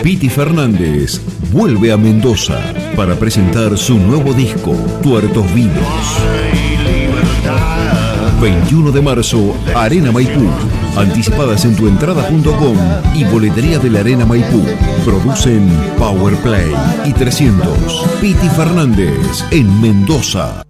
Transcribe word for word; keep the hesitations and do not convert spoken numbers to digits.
Piti Fernández vuelve a Mendoza para presentar su nuevo disco, Tuertos Vivos. veintiuno de marzo, Arena Maipú. Anticipadas en tuentrada punto com y boletería de la Arena Maipú. Producen Powerplay y trescientos. Piti Fernández en Mendoza.